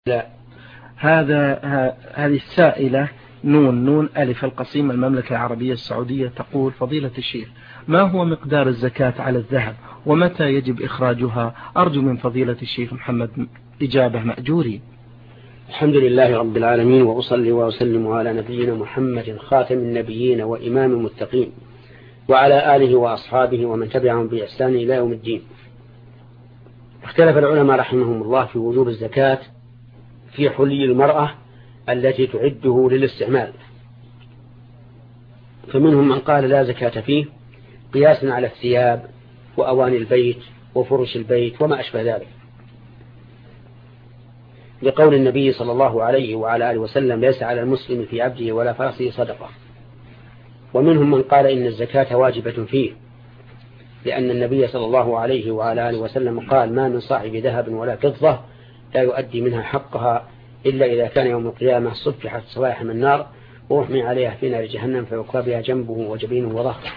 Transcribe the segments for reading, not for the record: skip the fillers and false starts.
لا. هذه السائلة نون ألف القصيم، المملكة العربية السعودية، تقول: فضيلة الشيخ، ما هو مقدار الزكاة على الذهب ومتى يجب إخراجها؟ أرجو من فضيلة الشيخ محمد إجابة مأجورين. الحمد لله رب العالمين، وأصلي وأسلم على نبينا محمد خاتم النبيين وإمام المتقين وعلى آله وأصحابه ومن تبعهم بإحسان إلى يوم الدين. اختلف العلماء رحمهم الله في وجوب الزكاة في حلي المرأة التي تعده للاستعمال، فمنهم من قال لا زكاة فيه قياسا على الثياب وأواني البيت وفرش البيت وما أشبه ذلك، لقول النبي صلى الله عليه وعلى آله وسلم: ليس على المسلم في عبده ولا فرسه صدقة. ومنهم من قال إن الزكاة واجبة فيه، لأن النبي صلى الله عليه وعلى آله وسلم قال: ما من صاحب ذهب ولا فضة لا يؤدي منها حقها إلا إذا كان يوم القيامة صفحت صواحح من النار وأحمي عليها في نار جهنم فيكوى بها جنبه وجبينه وظهره،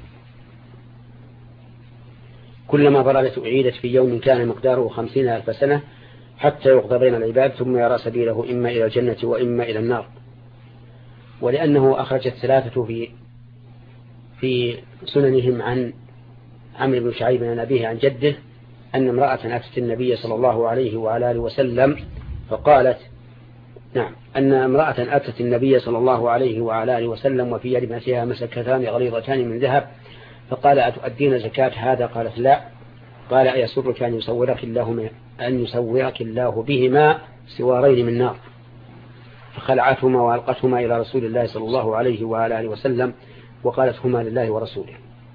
كلما بردت أعيدت في يوم كان مقداره 50,000 سنة حتى يقضى بين العباد ثم يرى سبيله إما إلى الجنة وإما إلى النار. ولأنه أخرج الثلاثة في سننهم عن عمرو بن شعيب عن أبيه عن جده أن امرأة أتت النبي صلى الله عليه وعلى آله وسلم فقالت: أن امرأة أتت النبي صلى الله عليه وعلى آله وسلم وفي يد ابنتها مسكتان غليظتان من ذهب، فقال: أتؤدين زكاة هذا؟ قالت: لا. قال: أيسرك أن يسورك الله بهما سوارين من نار؟ فخلعتهما وألقتهما إلى رسول الله صلى الله عليه وعلى آله وسلم وقالت: هما لله ورسوله.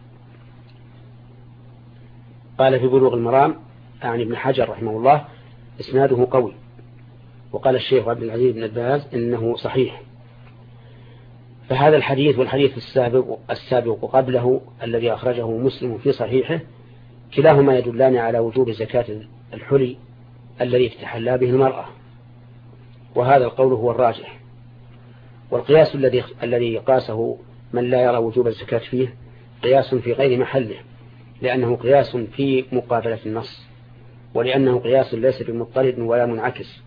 قال في بلوغ المرام عن ابن حجر رحمه الله: إسناده قوي. وقال الشيخ عبد العزيز بن باز إنه صحيح. فهذا الحديث والحديث السابق قبله الذي أخرجه مسلم في صحيحه كلاهما يدلان على وجوب زكاة الحلي الذي تتحلى به المرأة، وهذا القول هو الراجح. والقياس الذي قاسه من لا يرى وجوب الزكاة فيه قياس في غير محله، لأنه قياس في مقابلة النص، ولأنه قياس ليس بمضطرد ولا منعكس،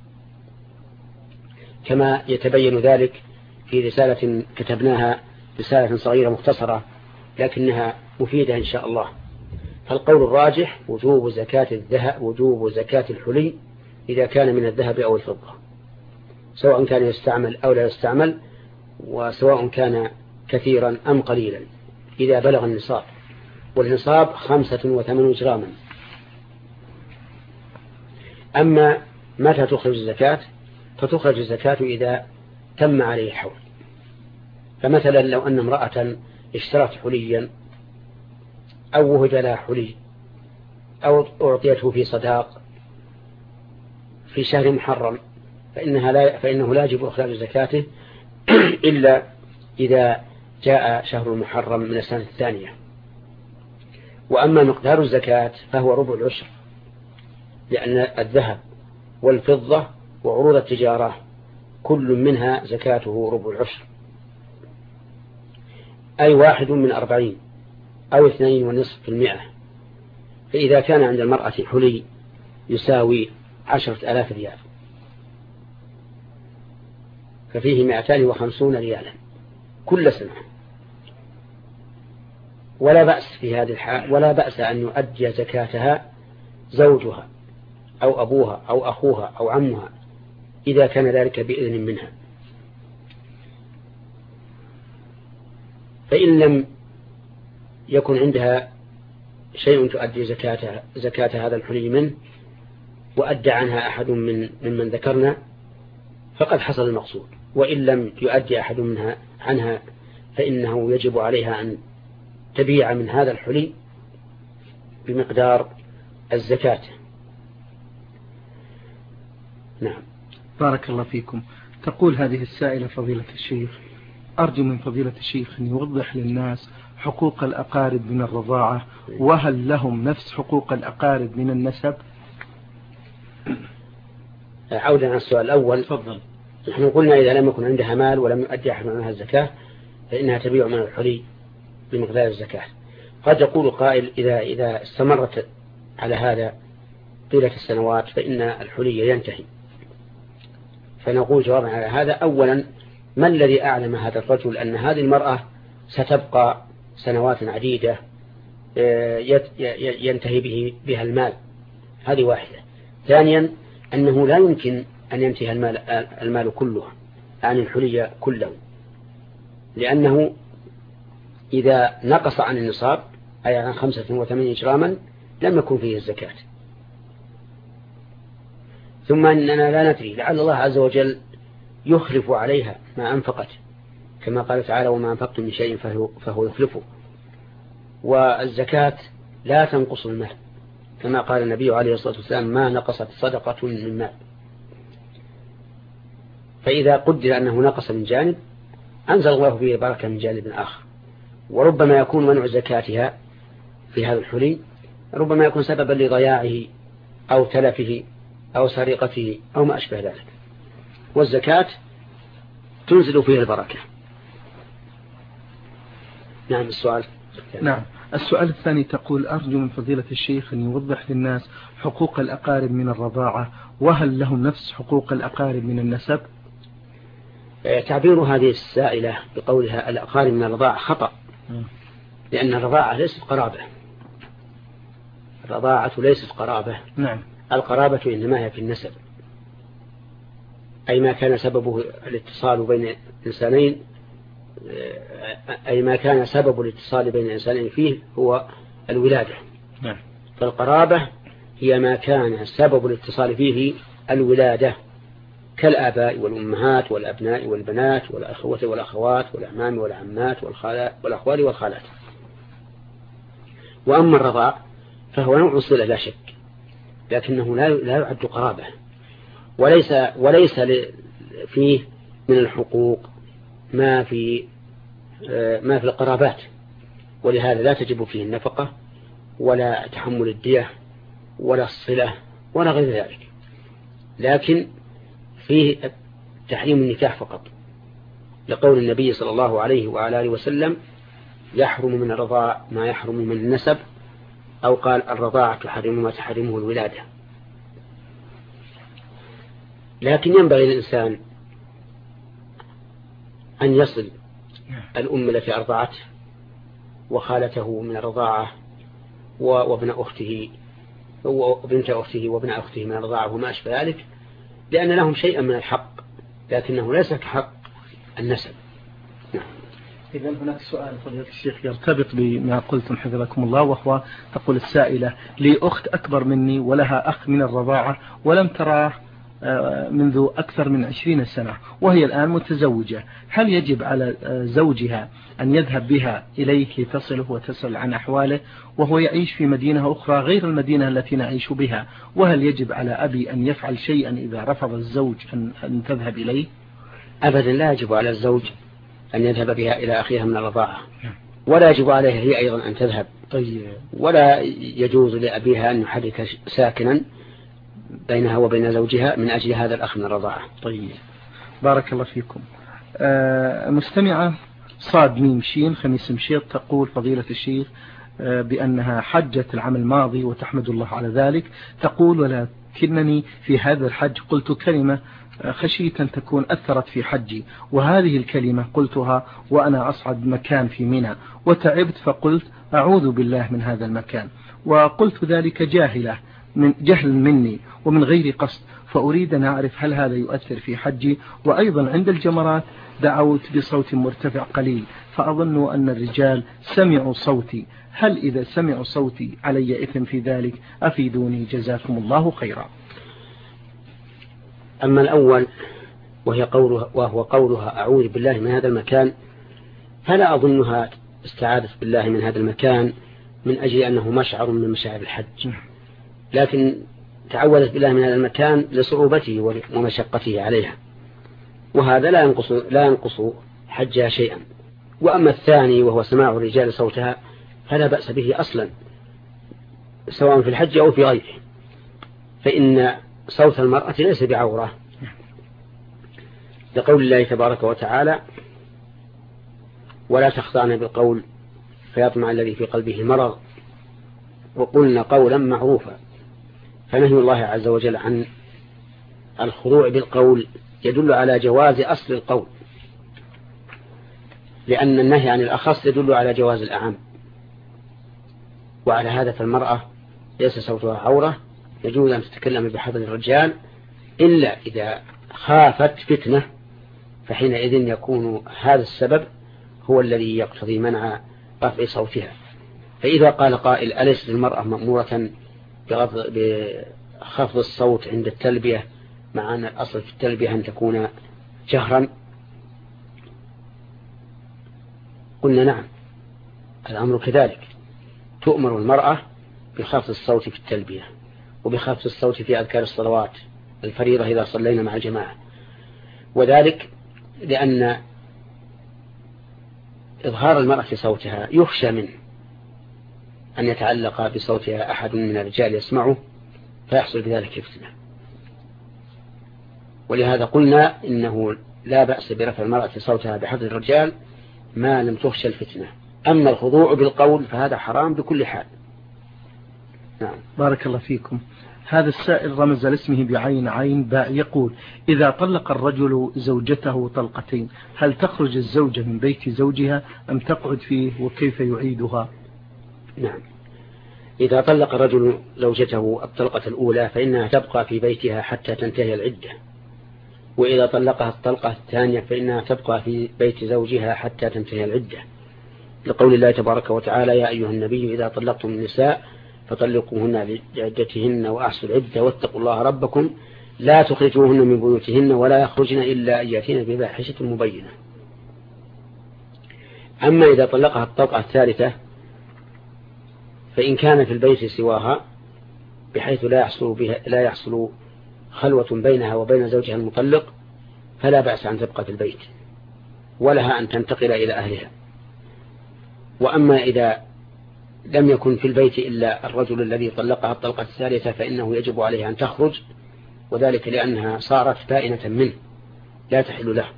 كما يتبين ذلك في رسالة كتبناها، رسالة صغيرة مختصرة لكنها مفيدة إن شاء الله. فالقول الراجح وجوب زكاة الحلي إذا كان من الذهب أو الفضة، سواء كان يستعمل أو لا يستعمل، وسواء كان كثيرا أم قليلا، إذا بلغ النصاب، والنصاب 85 جراما. أما متى تخرج الزكاة؟ فتخرج الزكاة إذا تم عليه الحول. فمثلا لو أن امرأة اشترت حليا أو وهب لها حلي أو أعطيته في صداق في شهر محرم فإنه لا يجب إخراج زكاته إلا إذا جاء شهر المحرم من السنة الثانية. وأما مقدار الزكاة فهو ربع العشر، لأن الذهب والفضة وعروض التجارة كل منها زكاته ربع العشر، أي 1/40 أو 2.5%. فإذا كان عند المرأة حلي يساوي 10,000 ريال ففيه 250 ريالا كل سنة، ولا بأس في هذه الحال، ولا بأس أن يؤدي زكاتها زوجها أو أبوها أو أخوها أو عمها إذا كان ذلك بإذن منها. فإن لم يكن عندها شيء تؤدي زكاة هذا الحلي منه وأدى عنها أحد ممن ذكرنا فقد حصل المقصود، وإن لم يؤدي أحد عنها فإنه يجب عليها أن تبيع من هذا الحلي بمقدار الزكاة. نعم. بارك الله فيكم. تقول هذه السائلة: فضيلة الشيخ، أرجو من فضيلة الشيخ أن يوضح للناس حقوق الأقارب من الرضاعة، وهل لهم نفس حقوق الأقارب من النسب؟ عودا عن السؤال الأول، تفضل. نحن قلنا إذا لم يكن عندها مال ولم يؤدي أحد عنها الزكاة فإنها تبيع من الحلي بمقدار الزكاة. قد يقول قائل: إذا استمرت على هذا طيلة السنوات فإن الحلي ينتهي. فنقول جوابا على هذا: أولا، ما الذي أعلم هذا الرجل أن هذه المرأة ستبقى سنوات عديدة ينتهي بها المال؟ هذه واحدة. ثانيا، أنه لا يمكن أن ينتهي المال كله عن الحلي كله، لأنه إذا نقص عن النصاب أي عن 85 جراما لم يكن فيه الزكاة. ثم أننا لا ندري، لعل الله عز وجل يخلف عليها ما أنفقت، كما قال تعالى: وما أنفقتم من شيء فهو يخلفه. والزكاة لا تنقص المال، كما قال النبي عليه الصلاة والسلام: ما نقصت صدقة من مال. فإذا قدر أنه نقص من جانب أنزل الله فيه بركة من جانب آخر. وربما يكون منع زكاتها في هذا الحلي ربما يكون سببا لضياعه أو تلفه أو سرقته أو ما أشبه ذلك، والزكاة تنزل فيه البركة. نعم. السؤال. نعم. السؤال الثاني تقول: أرجو من فضيلة الشيخ أن يوضح للناس حقوق الأقارب من الرضاعة، وهل لهم نفس حقوق الأقارب من النسب؟ تعبير هذه السائلة بقولها الأقارب من الرضاعة خطأ، لأن الرضاعة ليست قرابة. الرضاعة ليست قرابة. نعم. القرابة إنما هي في النسب، أي ما كان سببه الاتصال بين إنسانين، أي ما كان سبب الاتصال بين الإنسانين فيه هو الولادة. نعم. فالقرابة هي ما كان سبب الاتصال فيه الولادة، كالآباء والأمهات والأبناء والبنات والأخوة والأخوات والأعمام والعمات والأخوال والخالات. وأما الرضاع فهو نوع صلة لا شك، لكنه لا يعد قرابة، وليس فيه من الحقوق ما في القرابات، ولهذا لا تجب فيه النفقة ولا تحمل الدية ولا الصلة ولا غير ذلك، لكن فيه تحريم النكاح فقط، لقول النبي صلى الله عليه وعلى آله وسلم: يحرم من الرضاع ما يحرم من النسب، أو قال: الرضاعة تحرم ما تحرمه الولادة. لكن ينبغي للإنسان أن يصل الأم التي أرضعته وخالته من الرضاعة وابن أخته وبنت أخته وابن أخته من الرضاعة وما أشبه ذلك، لأن لهم شيئا من الحق، لكنه ليس كحق النسب. نعم. إذن هناك سؤال فضيلة الشيخ يرتبط بما قلتم حفظكم الله، وهو تقول السائلة: لي أخت أكبر مني ولها أخ من الرضاعة ولم تراه منذ أكثر من 20 سنة، وهي الآن متزوجة، هل يجب على زوجها أن يذهب بها إليه لتصله وتسأل عن أحواله، وهو يعيش في مدينة أخرى غير المدينة التي نعيش بها؟ وهل يجب على أبي أن يفعل شيئا إذا رفض الزوج أن تذهب إليه؟ أبدا لا يجب على الزوج أن يذهب بها إلى أخيها من الرضاعة، ولا يجب عليها هي أيضا أن تذهب. طيب. ولا يجوز لأبيها أن يحرك ساكنا بينها وبين زوجها من أجل هذا الأخ من الرضاعة. طيب، بارك الله فيكم. مستمعة صاد ميم شين خميس مشيط تقول: فضيلة الشيخ بأنها حجت العام الماضي وتحمد الله على ذلك، تقول: ولكنني في هذا الحج قلت كلمة خشية أن تكون أثرت في حجي، وهذه الكلمة قلتها وأنا أصعد مكان في منى، وتعبت فقلت: أعوذ بالله من هذا المكان، وقلت ذلك من جهل مني ومن غير قصد، فأريد أن أعرف هل هذا يؤثر في حجي؟ وأيضا عند الجمرات دعوت بصوت مرتفع قليل، فأظن أن الرجال سمعوا صوتي، هل إذا سمعوا صوتي علي إثم في ذلك؟ أفيدوني جزاكم الله خيرا. أما الأول وهو قولها أعوذ بالله من هذا المكان، فلا أظنها استعاذت بالله من هذا المكان من أجل أنه مشعر من مشاعر الحج، لكن تعوذت بالله من هذا المكان لصعوبته ومشقته عليها، وهذا لا ينقص حجها شيئا. وأما الثاني وهو سماع الرجال صوتها فلا بأس به أصلا، سواء في الحج أو في غيره، فإن صوت المرأة ليس بعورة، لقول الله تبارك وتعالى: ولا تخضعن بالقول فيطمع الذي في قلبه مرض وقلنا قولا معروفا. فنهي الله عز وجل عن الخضوع بالقول يدل على جواز أصل القول، لأن النهي عن الأخص يدل على جواز الأعم. وعلى هذا فالمرأة ليس صوتها عورة، يجوز أن تتكلم بحضر الرجال إلا إذا خافت فتنة، فحينئذ يكون هذا السبب هو الذي يقتضي منع رفع صوتها. فإذا قال قائل أليس المرأة مأمورة بخفض الصوت عند التلبية، مع أن الأصل في التلبية أن تكون جهرا؟ قلنا نعم، الأمر كذلك، تؤمر المرأة بخفض الصوت في التلبية وبخفض الصوت في أذكار الصلوات الفريضة إذا صلينا مع الجماعة، وذلك لأن إظهار المرأة في صوتها يخشى منه أن يتعلق بصوتها أحد من الرجال يسمعه فيحصل بذلك فتنة. ولهذا قلنا إنه لا بأس برفع المرأة صوتها بحضر الرجال ما لم تخشى الفتنة. أما الخضوع بالقول فهذا حرام بكل حال. نعم. بارك الله فيكم. هذا السائل رمز لاسمه بعين عين باء، يقول: إذا طلق الرجل زوجته طلقتين هل تخرج الزوجة من بيت زوجها أم تقعد فيه، وكيف يعيدها؟ نعم، إذا طلق الرجل زوجته الطلقة الأولى فإنها تبقى في بيتها حتى تنتهي العدة، وإذا طلقها الطلقة الثانية فإنها تبقى في بيت زوجها حتى تنتهي العدة، لقول الله تبارك وتعالى: يا أيها النبي إذا طلقتم النساء فطلقوهن لعدتهن وأحصوا العدة واتقوا الله ربكم لا تخرجوهن من بيوتهن ولا يخرجن إلا أن يأتين بفاحشة مبينة. أما إذا طلقها الطلقة الثالثة فإن كان في البيت سواها بحيث لا يحصل خلوة بينها وبين زوجها المطلق فلا بأس أن تبقى في البيت ولها أن تنتقل إلى أهلها. وأما إذا لم يكن في البيت إلا الرجل الذي طلقها الطلقة الثالثة فإنه يجب عليه أن تخرج، وذلك لأنها صارت بائنة منه لا تحل له،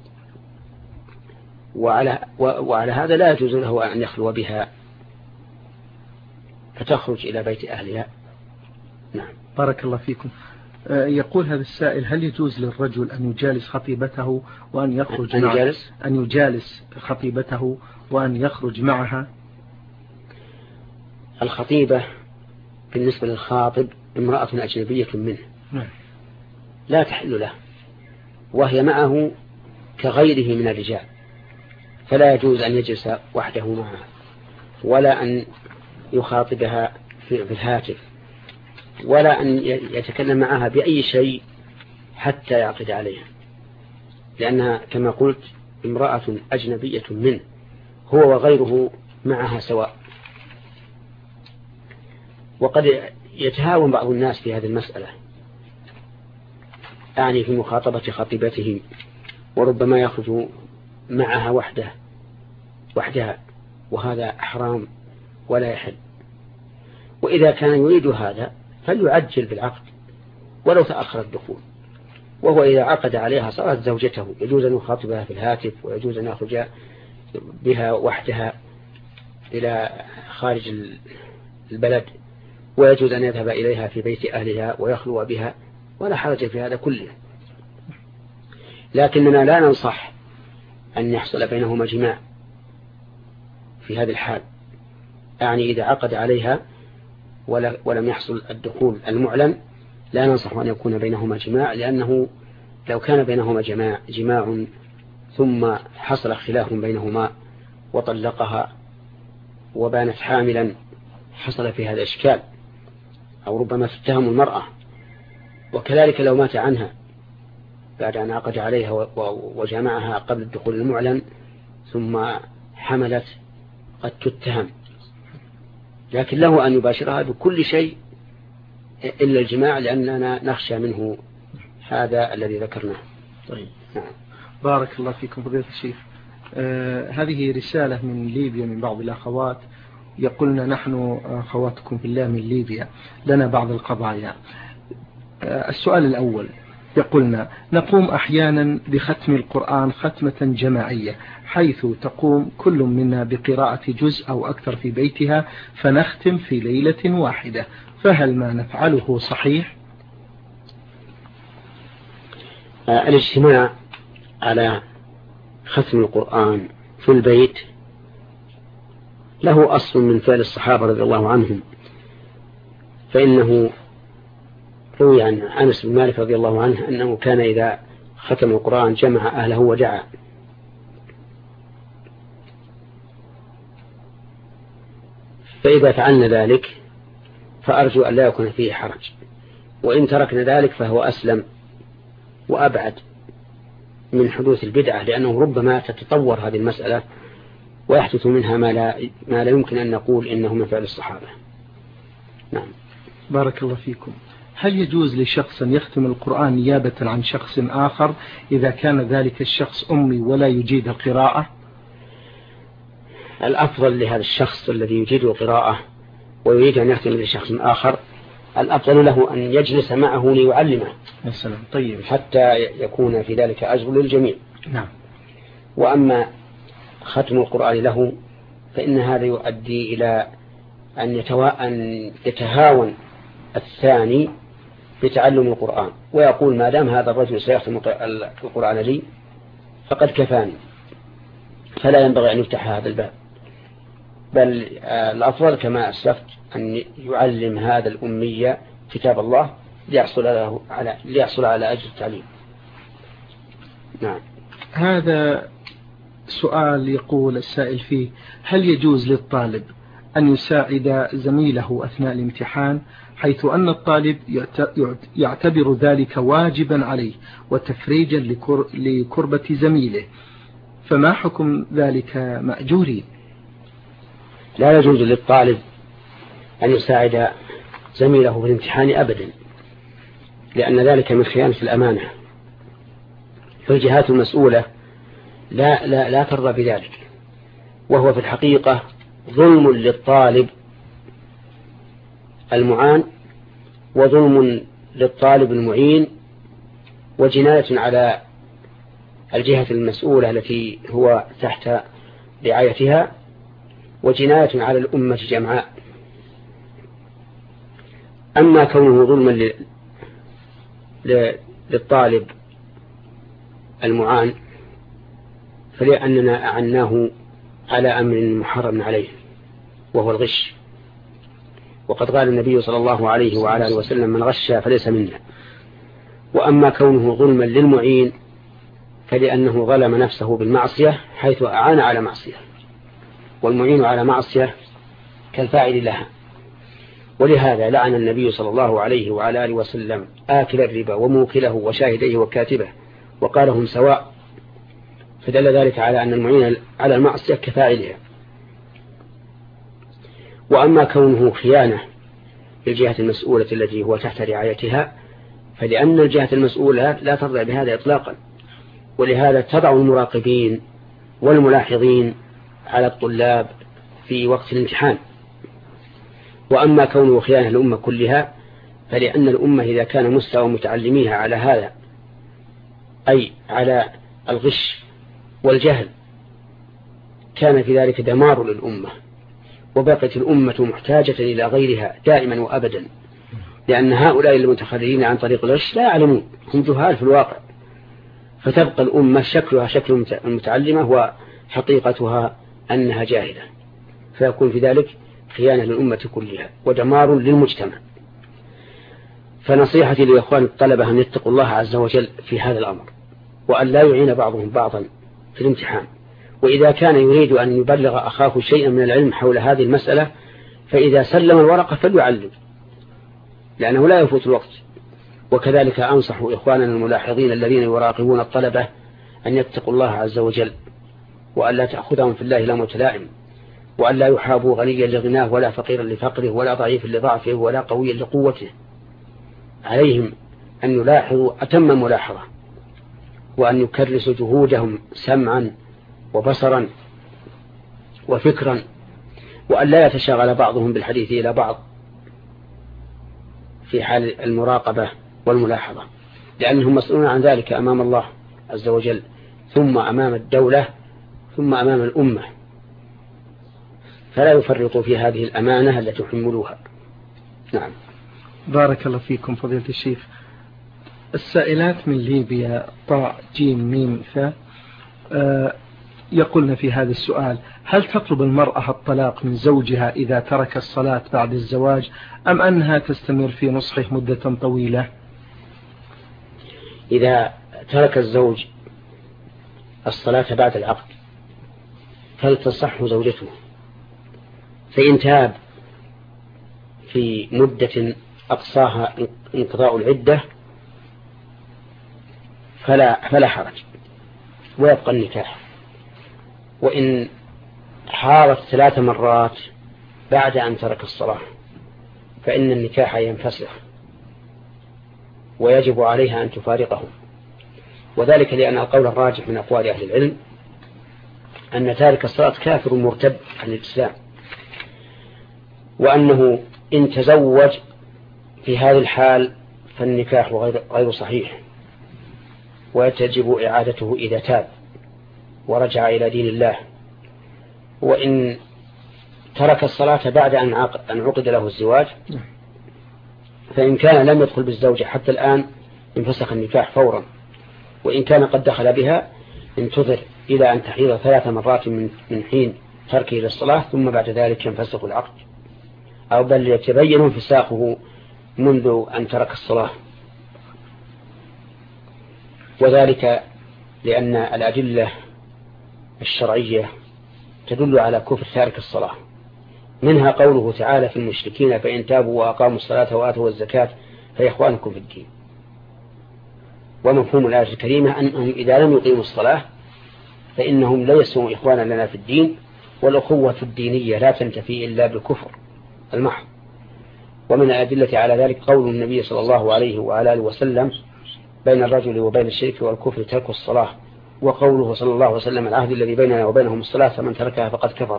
وعلى هذا لا يجوز له أن يخلو بها فتخرج إلى بيت أهلها. نعم. بارك الله فيكم. يقول هذا السائل: هل يجوز للرجل أن يجالس خطيبته وأن يخرج معها؟ أن يجالس خطيبته وأن يخرج معها؟ الخطيبة بالنسبة للخاطب امرأة أجنبية منه لا تحل له، وهي معه كغيره من الرجال، فلا يجوز أن يجلس وحده معها ولا أن يخاطبها في الهاتف ولا أن يتكلم معها بأي شيء حتى يعقد عليها، لأنها كما قلت امرأة أجنبية منه، هو وغيره معها سواء. وقد يتهاون بعض الناس في هذه المسألة، يعني في مخاطبة خطيبته، وربما يخرج معها وحدها، وهذا حرام ولا يحل. وإذا كان يريد هذا فليعجل بالعقد ولو تأخر الدخول، وهو إذا عقد عليها صارت زوجته، يجوز أن يخاطبها في الهاتف ويجوز أن يخرج بها وحدها إلى خارج البلد، ويجوز أن يذهب إليها في بيت أهلها ويخلو بها، ولا حرج في هذا كله. لكننا لا ننصح أن يحصل بينهما جماع في هذه الحال، يعني إذا عقد عليها ولم يحصل الدخول المعلن لا ننصح أن يكون بينهما جماع، لأنه لو كان بينهما جماع ثم حصل خلاف بينهما وطلقها وبانت حاملا حصل في هذا إشكال، أو ربما تتهم المرأة. وكذلك لو مات عنها بعد أن عقد عليها وجمعها قبل الدخول المعلن ثم حملت قد تتهم، لكن له أن يباشرها بكل شيء إلا الجماع، لأننا نخشى منه هذا الذي ذكرناه. طيب. نعم. بارك الله فيكم فضيلة الشيخ. هذه رسالة من ليبيا من بعض الأخوات، يقولنا: نحن أخواتكم في الله من ليبيا، لنا بعض القضايا. السؤال الأول يقولنا: نقوم أحيانا بختم القرآن ختمة جماعية، حيث تقوم كل منا بقراءة جزء أو أكثر في بيتها فنختم في ليلة واحدة، فهل ما نفعله صحيح؟ الاجتماع على ختم القرآن في البيت له أصل من فعل الصحابة رضي الله عنهم، فإنه روي عن أنس بن مالك رضي الله عنه أنه كان إذا ختم القرآن جمع أهله ودعا. فإذا فعلنا ذلك فأرجو أن لا يكون فيه حرج، وإن تركنا ذلك فهو أسلم وأبعد من حدوث البدعة، لأنه ربما تتطور هذه المسألة ويحدث منها ما لا يمكن أن نقول إنه من فعل الصحابة. نعم. بارك الله فيكم. هل يجوز لشخص أن يختم القرآن نيابة عن شخص آخر إذا كان ذلك الشخص أمي ولا يجيد القراءة؟ الأفضل لهذا الشخص الذي يجيد القراءة ويريد أن يختم لشخص آخر، الأفضل له أن يجلس معه ليعلمه. السلام. طيب. حتى يكون في ذلك أجر للجميع. نعم. وأما ختم القرآن له فإن هذا يؤدي إلى أن يتهاون الثاني بتعلم القرآن، ويقول ما دام هذا الرجل سيختم القرآن لي فقد كفاني، فلا ينبغي أن يفتح هذا الباب، بل الأفضل كما أسلفت أن يعلم هذا الأمية كتاب الله ليحصل على أجر التعليم. نعم. هذا سؤال يقول السائل فيه: هل يجوز للطالب أن يساعد زميله أثناء الامتحان، حيث أن الطالب يعتبر ذلك واجبا عليه وتفريجا لكربة زميله، فما حكم ذلك مأجورين؟ لا يجوز للطالب أن يساعد زميله في الامتحان أبدا، لأن ذلك من خيانة الأمانة، فالجهات المسؤولة لا ترضى بذلك، وهو في الحقيقة ظلم للطالب المعان وظلم للطالب المعين وجناية على الجهة المسؤولة التي هو تحت رعايتها وجناية على الأمة جمعاء. أما كونه ظلما للطالب المعان فلأننا أعناه على أمر محرم عليه وهو الغش، وقد قال النبي صلى الله عليه وعلى آله وسلم: من غش فليس منا. وأما كونه ظلما للمعين فلأنه ظلم نفسه بالمعصية حيث أعان على معصية، والمعين على معصية كالفاعل لها. ولهذا لعن النبي صلى الله عليه وعلى آله وسلم آكل الربا وموكله وشاهديه وكاتبه وقال هم سواء، فدل ذلك على أن المعين على المعصية كفاعلها. وأما كونه خيانة للجهة المسؤولة التي هو تحت رعايتها فلأن الجهة المسؤولة لا ترضى بهذا إطلاقا، ولهذا تضع المراقبين والملاحظين على الطلاب في وقت الامتحان. وأما كونه خيانة الأمة كلها فلأن الأمة إذا كان مستوى متعلميها على هذا، أي على الغش والجهل، كان في ذلك دمار للأمة، وبقت الأمة محتاجة إلى غيرها دائما وأبدا، لأن هؤلاء المتخرجين عن طريق الغش لا يعلمون، هم جهال في الواقع، فتبقى الأمة شكلها شكل المتعلمة وحقيقتها أنها جاهلة، فيكون في ذلك خيانة للأمة كلها ودمار للمجتمع. فنصيحتي لإخوان الطلبة أن يتقوا الله عز وجل في هذا الأمر، وأن لا يعين بعضهم بعضا في الامتحان. وإذا كان يريد أن يبلغ أخاه شيئا من العلم حول هذه المسألة فإذا سلم الورقة فليعلم، لأنه لا يفوت الوقت. وكذلك أنصح إخواننا الملاحظين الذين يراقبون الطلبة أن يتقوا الله عز وجل، وأن لا تأخذهم في الله لومة لائم، وأن لا يحابوا غنيا لغناه ولا فقيرا لفقره ولا ضعيفا لضعفه ولا قويا لقوته. عليهم أن يلاحظوا أتم ملاحظة، وأن يكرسوا جهودهم سمعا وبصرا وفكرا، وأن لا يتشاغل بعضهم بالحديث إلى بعض في حال المراقبة والملاحظة، لأنهم مسؤولون عن ذلك أمام الله عز وجل، ثم أمام الدولة، ثم أمام الأمة، فلا يفرطوا في هذه الأمانة التي حملوها. نعم. بارك الله فيكم فضيلة الشيخ. السائلات من ليبيا طاء جيم ميم ثاء يقولن في هذا السؤال: هل تطلب المرأة الطلاق من زوجها إذا ترك الصلاة بعد الزواج، أم أنها تستمر في نصحه مدة طويلة؟ إذا ترك الزوج الصلاة بعد العقد فلتصح زوجته، فإن تاب في مدة أقصاها انقضاء العدة فلا حرج ويبقى النكاح. وإن حارت 3 مرات بعد أن ترك الصلاة فإن النكاح ينفسخ ويجب عليها أن تفارقه، وذلك لأن القول الراجح من أقوال أهل العلم أن تارك الصلاة كافر مرتد عن الإسلام، وأنه إن تزوج في هذه الحال فالنكاح غير صحيح ويجب إعادته إذا تاب ورجع إلى دين الله. وإن ترك الصلاة بعد أن عقد له الزواج فإن كان لم يدخل بالزوجة حتى الآن انفسخ النكاح فورا، وإن كان قد دخل بها انتظر إلى أن تحيض 3 مرات من حين تركه للصلاة ثم بعد ذلك ينفسخ العقد، أو بل يتبين انفساخه منذ أن ترك الصلاة. وذلك لأن الأدلة الشرعية تدل على كفر تارك الصلاة، منها قوله تعالى في المشركين: فإن تابوا وأقاموا الصلاة وآتوا الزكاة فإخوانكم في الدين. ومفهوم الآية الكريمة أنهم إذا لم يقيموا الصلاة فإنهم ليسوا إخوانا لنا في الدين، والأخوة الدينية لا تنتفي إلا بالكفر المحض. ومن الأدلة على ذلك قول النبي صلى الله عليه وآله وسلم: بين الرجل وبين الشرك والكفر ترك الصلاة، وقوله صلى الله عليه وسلم: العهد الذي بيننا وبينهم الصلاة فمن تركها فقد كفر.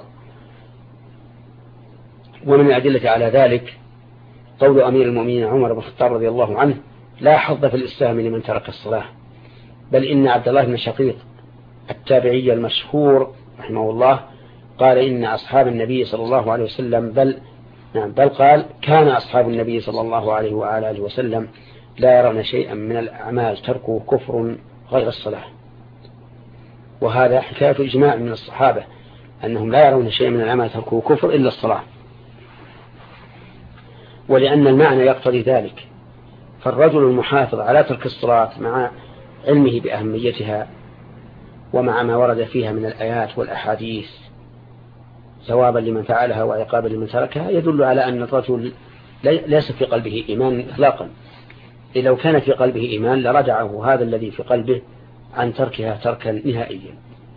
ومن الأدلة على ذلك قول أمير المؤمنين عمر بن الخطاب رضي الله عنه: لا حظ في الإسلام لمن ترك الصلاة. بل إن عبد الله بن شقيق التابعي المشهور رحمه الله قال: إن أصحاب النبي صلى الله عليه وسلم بل قال: كان أصحاب النبي صلى الله عليه وآله وسلم لا يرون شيئا من الأعمال تركه كفر غير الصلاة. وهذا حكاية إجماع من الصحابة أنهم لا يرون شيئا من الأعمال تركه كفر إلا الصلاة، ولأن المعنى يقتضي ذلك. فالرجل المحافظ على ترك الصلاة مع علمه بأهميتها ومع ما ورد فيها من الآيات والأحاديث ثوابا لمن فعلها وعقابا لمن تركها يدل على أن الرجل ليس في قلبه إيمان إطلاقا. لو كان في قلبه إيمان لرجعه هذا الذي في قلبه عن تركها تركا نهائيا.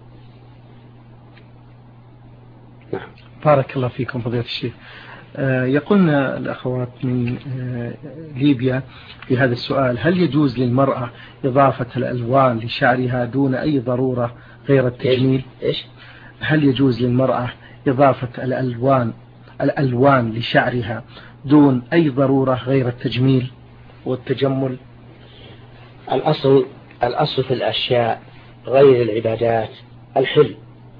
نعم. بارك الله فيكم فضيلة الشيخ. يقولنا الأخوات من ليبيا في هذا السؤال: هل يجوز للمرأة إضافة الألوان لشعرها دون أي ضرورة غير التجميل؟ إيش؟ هل يجوز للمرأة إضافة الألوان لشعرها دون أي ضرورة غير التجميل والتجمل؟ الأصل في الأشياء غير العبادات الحل،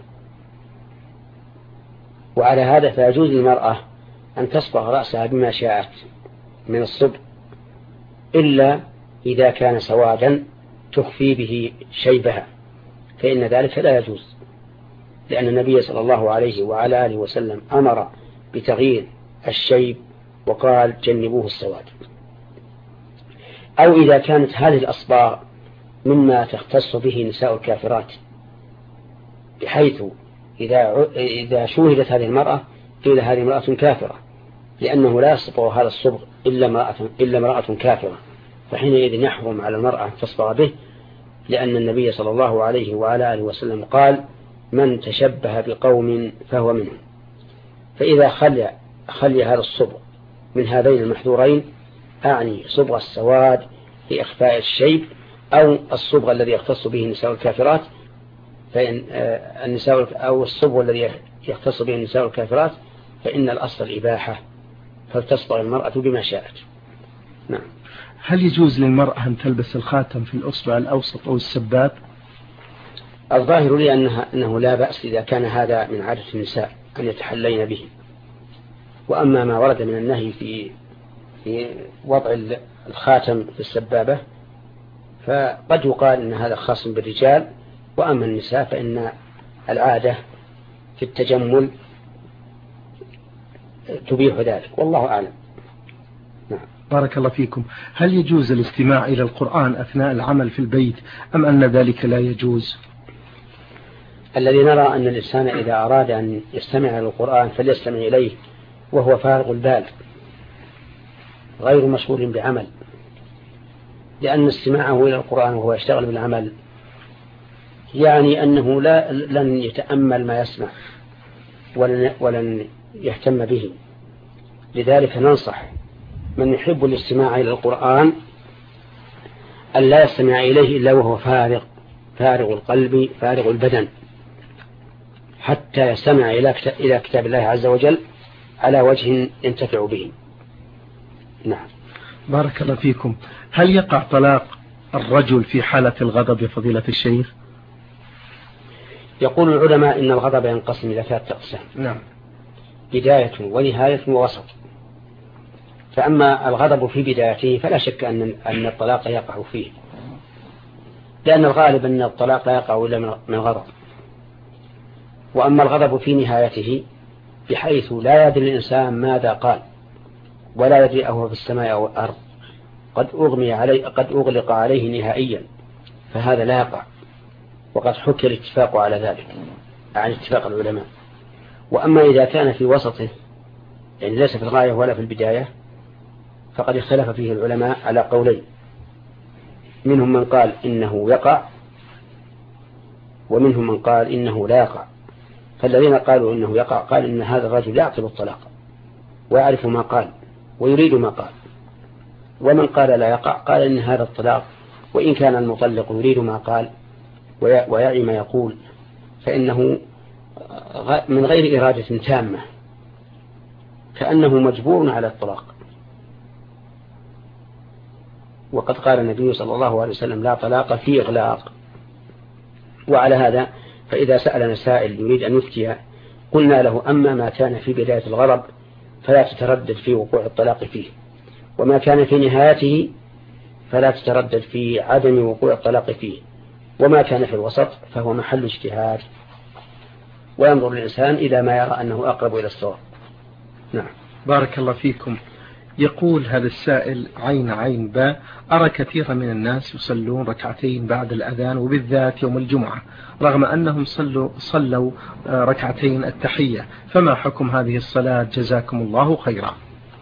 وعلى هذا فيجوز للمرأة أن تصبغ رأسها بما شاءت من الصبغ، إلا إذا كان سوادا تخفي به شيبها فإن ذلك لا يجوز، لأن النبي صلى الله عليه وعلى آله وسلم أمر بتغيير الشيب وقال: جنبوه السواد. أو إذا كانت هذه الأصباغ مما تختص به نساء الكافرات، بحيث إذا شوهدت هذه المرأة قيل هذه امرأة كافرة، لأنه لا يصبغ هذا الصبغ إلا امرأة كافرة، فحينئذ يحرم على المرأة أن تصبغ به، لأن النبي صلى الله عليه وعلى آله وسلم قال: من تشبه بقوم فهو منهم. فإذا خلي هذا الصبغ من هذين المحذورين، أعني صبغ السواد لإخفاء الشيب أو الصبغ الذي يختص به نساء الكافرات، فإن أو الصبغ الذي يختص به النساء الكافرات فإن الأصل الإباحة، فلتصبغ المرأة بما شاءت. نعم. هل يجوز للمرأة أن تلبس الخاتم في الأصبع الأوسط أو السباب؟ الظاهر لي أنه لا بأس إذا كان هذا من عادة النساء أن يتحلين به. وأما ما ورد من النهي في وضع الخاتم في السبابة فقد يقال أن هذا خاص بالرجال، وأما النساء فإن العادة في التجمل تبيح ذلك، والله أعلم. نعم. بارك الله فيكم. هل يجوز الاستماع إلى القرآن أثناء العمل في البيت أم أن ذلك لا يجوز؟ الذي نرى أن الإنسان إذا أراد أن يستمع إلى القرآن فليستمع إليه وهو فارغ البال غير مشغول بعمل، لأن استماعه إلى القرآن وهو يشتغل بالعمل يعني أنه لن يتأمل ما يسمع ولن يهتم به. لذلك ننصح من يحب الاستماع إلى القرآن أن لا يستمع إليه إلا وهو فارغ القلب فارغ البدن، حتى يستمع إلى كتاب الله عز وجل على وجه ينتفع به. نعم. بارك الله فيكم. هل يقع طلاق الرجل في حالة الغضب يا فضيلة الشيخ؟ يقول العلماء إن الغضب ينقسم إلى 3 أقسام. نعم. بداية ونهاية ووسط. فأما الغضب في بدايته فلا شك أن الطلاق يقع فيه، لأن الغالب أن الطلاق لا يقع إلا من غضب. وأما الغضب في نهايته بحيث لا يدري الإنسان ماذا قال ولا يدري أهو في السماء أو الأرض، قد أغلق عليه نهائيا، فهذا لا يقع، وقد حكي الاتفاق على ذلك عن اتفاق العلماء. وأما إذا كان في وسطه يعني ليس في الغاية ولا في البداية فقد اختلف فيه العلماء على قولين، منهم من قال إنه يقع ومنهم من قال إنه لا يقع. فالذين قالوا إنه يقع قال إن هذا الرجل يعقل الطلاق ويعرف ما قال ويريد ما قال. ومن قال لا يقع قال إن هذا الطلاق وإن كان المطلق يريد ما قال ويعي ما يقول فإنه من غير إرادة تامة، كأنه مجبور على الطلاق. وقد قال النبي صلى الله عليه وسلم لا طلاق في إغلاق. وعلى هذا فإذا سألنا سائل يريد أن يفتي قلنا له أما ما كان في بداية الغضب فلا تتردد في وقوع الطلاق فيه، وما كان في نهايته فلا تتردد في عدم وقوع الطلاق فيه، وما كان في الوسط فهو محل اجتهاد، وينظر الإنسان إلى ما يرى أنه أقرب إلى الصواب. نعم. بارك الله فيكم. يقول هذا السائل عين باء: أرى كثيرا من الناس يصلون ركعتين بعد الأذان وبالذات يوم الجمعة رغم أنهم صلوا ركعتين التحية، فما حكم هذه الصلاة جزاكم الله خيرا؟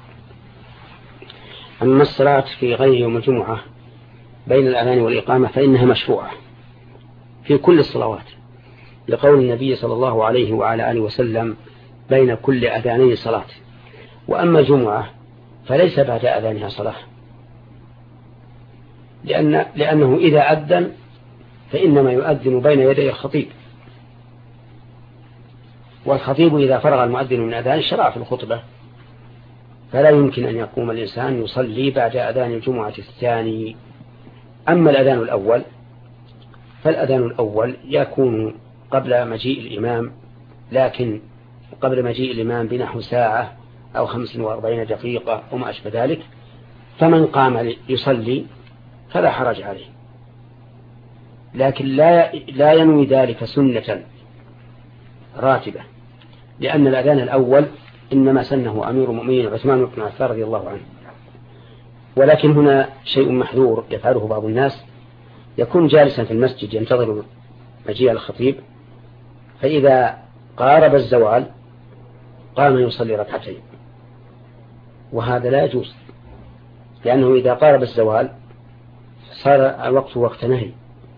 أما الصلاة في غير يوم الجمعة بين الأذان والإقامة فإنها مشروعة في كل الصلوات، لقول النبي صلى الله عليه وعلى آله وسلم بين كل أذانين صلاة. وأما الجمعة فليس بعد أذانها صلاة، لأنه إذا أذن فإنما يؤذن بين يدي الخطيب، والخطيب إذا فرغ المؤذن من أذان شرع في الخطبة، فلا يمكن أن يقوم الإنسان يصلي بعد أذان الجمعة الثاني. أما الأذان الأول فالأذان الأول يكون قبل مجيء الإمام، لكن قبل مجيء الإمام بنحو ساعة أو 45 دقيقة وما أشبه ذلك، فمن قام يصلي فلا حرج عليه، لكن لا ينوي ذلك سنة راتبة، لأن الأذان الأول إنما سنه أمير المؤمنين عثمان بن عفان رضي الله عنه. ولكن هنا شيء محذور يفعله بعض الناس، يكون جالسا في المسجد ينتظر مجيء الخطيب، فإذا قارب الزوال قام يصلي ركعتين، وهذا لا يجوز، لأنه إذا قارب الزوال صار الوقت وقت نهي،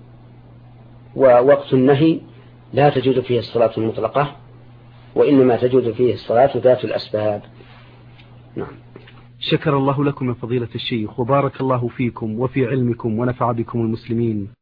ووقت النهي لا تجوز فيه الصلاة المطلقة، وإنما تجوز فيه الصلاة ذات الأسباب. نعم. شكر الله لكم يا فضيلة الشيخ، وبارك الله فيكم وفي علمكم ونفع بكم المسلمين.